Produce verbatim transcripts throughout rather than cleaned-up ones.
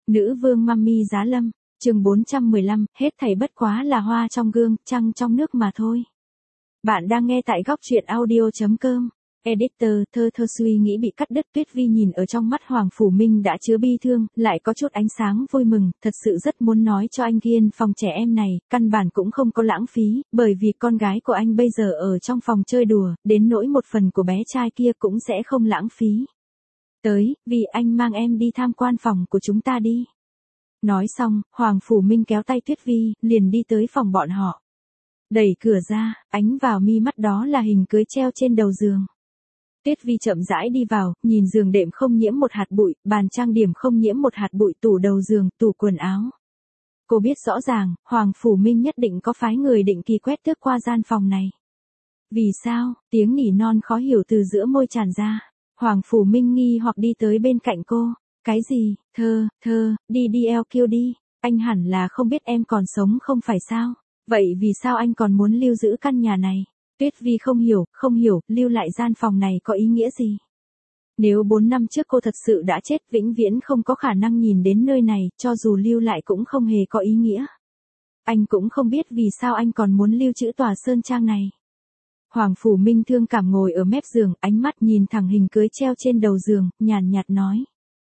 Nữ vương Mummy Giá Lâm, chương bốn trăm mười lăm, hết thảy bất quá là hoa trong gương, trăng trong nước mà thôi. Bạn đang nghe tại góc truyện audio chấm com. Editor, thơ thơ suy nghĩ bị cắt đứt. Tuyết Vi nhìn ở trong mắt Hoàng Phủ Minh đã chứa bi thương, lại có chút ánh sáng vui mừng, thật sự rất muốn nói cho anh Thiên phòng trẻ em này, căn bản cũng không có lãng phí, bởi vì con gái của anh bây giờ ở trong phòng chơi đùa, đến nỗi một phần của bé trai kia cũng sẽ không lãng phí. Tới, vì anh mang em đi tham quan phòng của chúng ta đi. Nói xong, Hoàng Phủ Minh kéo tay Tuyết Vi, liền đi tới phòng bọn họ. Đẩy cửa ra, ánh vào mi mắt đó là hình cưới treo trên đầu giường. Tuyết Vi chậm rãi đi vào, nhìn giường đệm không nhiễm một hạt bụi, bàn trang điểm không nhiễm một hạt bụi, tủ đầu giường, tủ quần áo. Cô biết rõ ràng, Hoàng Phủ Minh nhất định có phái người định kỳ quét tước qua gian phòng này. Vì sao? Tiếng nỉ non khó hiểu từ giữa môi tràn ra. Hoàng Phủ Minh nghi hoặc đi tới bên cạnh cô. Cái gì? Thơ, thơ, đi đi eo kêu đi. Anh hẳn là không biết em còn sống không phải sao? Vậy vì sao anh còn muốn lưu giữ căn nhà này? Tuyết Vi không hiểu, không hiểu, lưu lại gian phòng này có ý nghĩa gì? Nếu bốn năm trước cô thật sự đã chết, vĩnh viễn không có khả năng nhìn đến nơi này, cho dù lưu lại cũng không hề có ý nghĩa. Anh cũng không biết vì sao anh còn muốn lưu trữ tòa sơn trang này. Hoàng Phủ Minh thương cảm ngồi ở mép giường, ánh mắt nhìn thẳng hình cưới treo trên đầu giường, nhàn nhạt nói.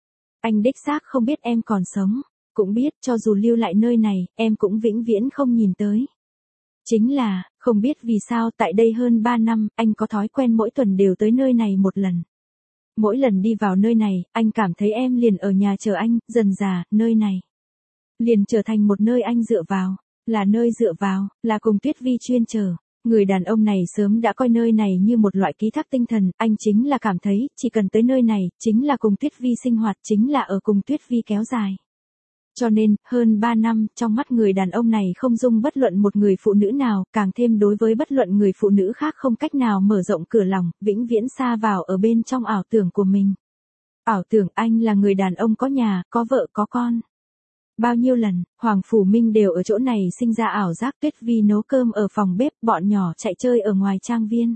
Anh đích xác không biết em còn sống, cũng biết cho dù lưu lại nơi này, em cũng vĩnh viễn không nhìn tới. Chính là, không biết vì sao tại đây hơn ba năm, anh có thói quen mỗi tuần đều tới nơi này một lần. Mỗi lần đi vào nơi này, anh cảm thấy em liền ở nhà chờ anh, dần dà, nơi này liền trở thành một nơi anh dựa vào, là nơi dựa vào, là cùng Tuyết Vi chuyên chờ. Người đàn ông này sớm đã coi nơi này như một loại ký thác tinh thần, anh chính là cảm thấy, chỉ cần tới nơi này, chính là cùng Tuyết Vi sinh hoạt, chính là ở cùng Tuyết Vi kéo dài. Cho nên, hơn ba năm, trong mắt người đàn ông này không dung bất luận một người phụ nữ nào, càng thêm đối với bất luận người phụ nữ khác không cách nào mở rộng cửa lòng, vĩnh viễn xa vào ở bên trong ảo tưởng của mình. Ảo tưởng anh là người đàn ông có nhà, có vợ, có con. Bao nhiêu lần, Hoàng Phủ Minh đều ở chỗ này sinh ra ảo giác Tuyết Vi nấu cơm ở phòng bếp, bọn nhỏ chạy chơi ở ngoài trang viên.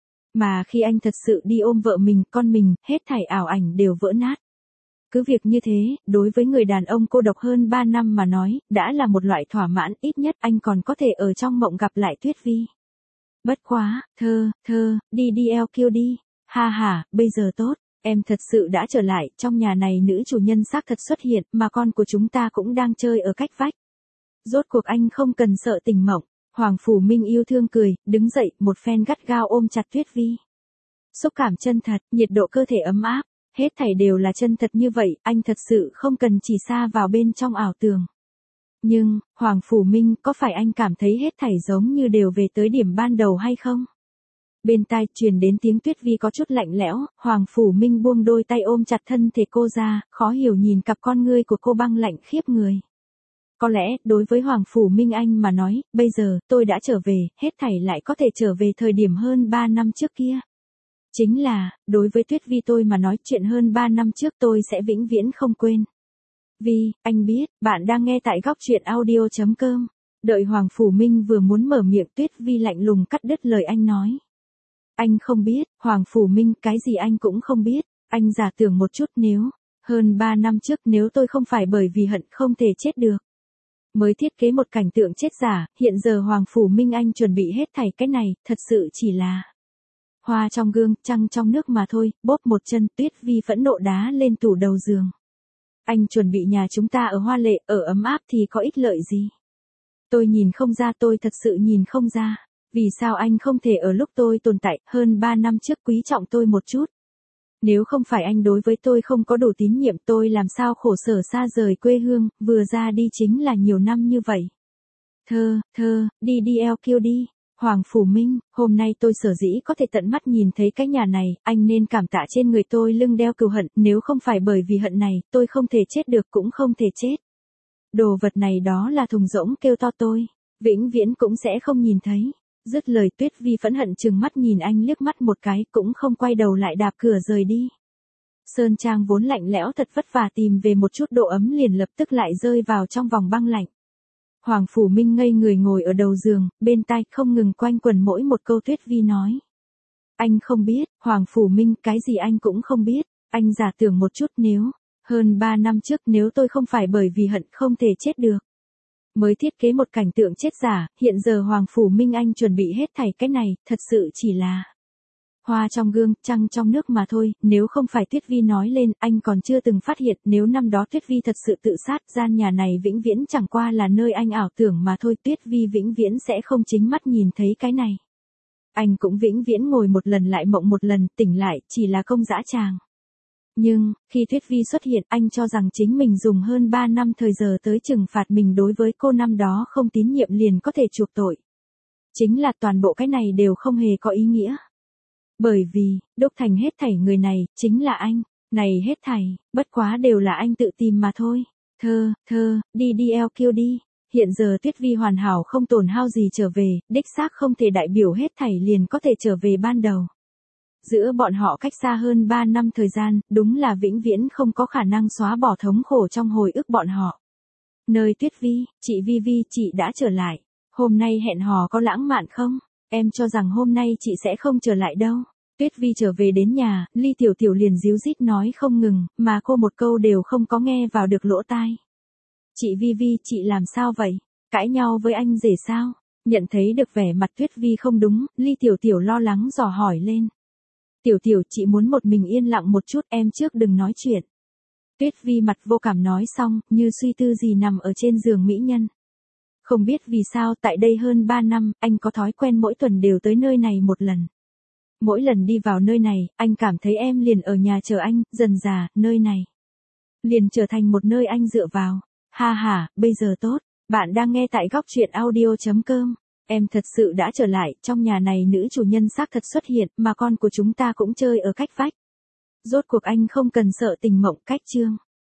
Mà khi anh thật sự đi ôm vợ mình, con mình, hết thảy ảo ảnh đều vỡ nát. Cứ việc như thế, đối với người đàn ông cô độc hơn ba năm mà nói, đã là một loại thỏa mãn, ít nhất anh còn có thể ở trong mộng gặp lại Tuyết Vi. Bất quá, thơ, thơ, đi đi eo kêu đi, ha ha, bây giờ tốt. Em thật sự đã trở lại, trong nhà này nữ chủ nhân xác thật xuất hiện, mà con của chúng ta cũng đang chơi ở cách vách. Rốt cuộc anh không cần sợ tình mộng. Hoàng Phủ Minh yêu thương cười, đứng dậy, một phen gắt gao ôm chặt Tuyết Vi. Xúc cảm chân thật, nhiệt độ cơ thể ấm áp, hết thảy đều là chân thật như vậy, anh thật sự không cần chỉ xa vào bên trong ảo tưởng. Nhưng, Hoàng Phủ Minh, có phải anh cảm thấy hết thảy giống như đều về tới điểm ban đầu hay không? Bên tai truyền đến tiếng Tuyết Vi có chút lạnh lẽo, Hoàng Phủ Minh buông đôi tay ôm chặt thân thể cô ra, khó hiểu nhìn cặp con ngươi của cô băng lạnh khiếp người. Có lẽ, đối với Hoàng Phủ Minh anh mà nói, bây giờ, tôi đã trở về, hết thảy lại có thể trở về thời điểm hơn ba năm trước kia. Chính là, đối với Tuyết Vi tôi mà nói chuyện hơn ba năm trước tôi sẽ vĩnh viễn không quên. Vi, anh biết, bạn đang nghe tại góc truyện audio chấm com. Đợi Hoàng Phủ Minh vừa muốn mở miệng Tuyết Vi lạnh lùng cắt đứt lời anh nói. Anh không biết, Hoàng Phủ Minh, cái gì anh cũng không biết, anh giả tưởng một chút nếu, hơn ba năm trước nếu tôi không phải bởi vì hận không thể chết được. Mới thiết kế một cảnh tượng chết giả, hiện giờ Hoàng Phủ Minh anh chuẩn bị hết thảy cái này, thật sự chỉ là hoa trong gương, trăng trong nước mà thôi, bóp một chân. Tuyết Vi phẫn nộ đá lên tủ đầu giường. Anh chuẩn bị nhà chúng ta ở hoa lệ, ở ấm áp thì có ích lợi gì? Tôi nhìn không ra, tôi thật sự nhìn không ra. Vì sao anh không thể ở lúc tôi tồn tại, hơn ba năm trước quý trọng tôi một chút? Nếu không phải anh đối với tôi không có đủ tín nhiệm, tôi làm sao khổ sở xa rời quê hương, vừa ra đi chính là nhiều năm như vậy. Thơ, thơ, đi đi eo kêu đi. Hoàng Phủ Minh, hôm nay tôi sở dĩ có thể tận mắt nhìn thấy cái nhà này, anh nên cảm tạ trên người tôi lưng đeo cừu hận, nếu không phải bởi vì hận này, tôi không thể chết được cũng không thể chết. Đồ vật này đó là thùng rỗng kêu to tôi, vĩnh viễn cũng sẽ không nhìn thấy. Dứt lời Tuyết Vi phẫn hận trừng mắt nhìn anh liếc mắt một cái, cũng không quay đầu lại đạp cửa rời đi. Sơn trang vốn lạnh lẽo thật vất vả tìm về một chút độ ấm liền lập tức lại rơi vào trong vòng băng lạnh. Hoàng Phủ Minh ngây người ngồi ở đầu giường, bên tai không ngừng quanh quẩn mỗi một câu Tuyết Vi nói. Anh không biết, Hoàng Phủ Minh, cái gì anh cũng không biết, anh giả tưởng một chút nếu, Hơn ba năm trước nếu tôi không phải bởi vì hận không thể chết được, mới thiết kế một cảnh tượng chết giả, hiện giờ Hoàng Phủ Minh Anh chuẩn bị hết thảy cái này, thật sự chỉ là hoa trong gương, trăng trong nước mà thôi, nếu không phải Tuyết Vi nói lên, anh còn chưa từng phát hiện, nếu năm đó Tuyết Vi thật sự tự sát, gian nhà này vĩnh viễn chẳng qua là nơi anh ảo tưởng mà thôi, Tuyết Vi vĩnh viễn sẽ không chính mắt nhìn thấy cái này. Anh cũng vĩnh viễn ngồi một lần lại mộng một lần, tỉnh lại, chỉ là công dã tràng. Nhưng, khi Tuyết Vi xuất hiện, anh cho rằng chính mình dùng hơn ba năm thời giờ tới trừng phạt mình đối với cô năm đó không tín nhiệm liền có thể chuộc tội. Chính là toàn bộ cái này đều không hề có ý nghĩa. Bởi vì, đúc thành hết thảy người này, chính là anh. Này hết thảy, bất quá đều là anh tự tìm mà thôi. Thơ, thơ, đi đi eo kêu đi. Hiện giờ Tuyết Vi hoàn hảo không tổn hao gì trở về, đích xác không thể đại biểu hết thảy liền có thể trở về ban đầu. Giữa bọn họ cách xa hơn ba năm thời gian, đúng là vĩnh viễn không có khả năng xóa bỏ thống khổ trong hồi ức bọn họ. Nơi Tuyết Vi, chị Vi Vi, chị đã trở lại. Hôm nay hẹn hò có lãng mạn không? Em cho rằng hôm nay chị sẽ không trở lại đâu. Tuyết Vi trở về đến nhà, Ly Tiểu Tiểu liền díu dít nói không ngừng, mà cô một câu đều không có nghe vào được lỗ tai. Chị Vi Vi, chị làm sao vậy? Cãi nhau với anh rể sao? Nhận thấy được vẻ mặt Tuyết Vi không đúng, Ly Tiểu Tiểu lo lắng dò hỏi lên. Tiểu Tiểu, chị muốn một mình yên lặng một chút, em trước đừng nói chuyện. Tuyết Vi mặt vô cảm nói xong, như suy tư gì nằm ở trên giường mỹ nhân. Không biết vì sao tại đây hơn ba năm, anh có thói quen mỗi tuần đều tới nơi này một lần. Mỗi lần đi vào nơi này, anh cảm thấy em liền ở nhà chờ anh, dần dà, nơi này liền trở thành một nơi anh dựa vào. Ha ha, bây giờ tốt, bạn đang nghe tại góc truyện audio chấm com. Em thật sự đã trở lại, trong nhà này nữ chủ nhân xác thật xuất hiện, mà con của chúng ta cũng chơi ở cách vách. Rốt cuộc anh không cần sợ tình mộng cách chương.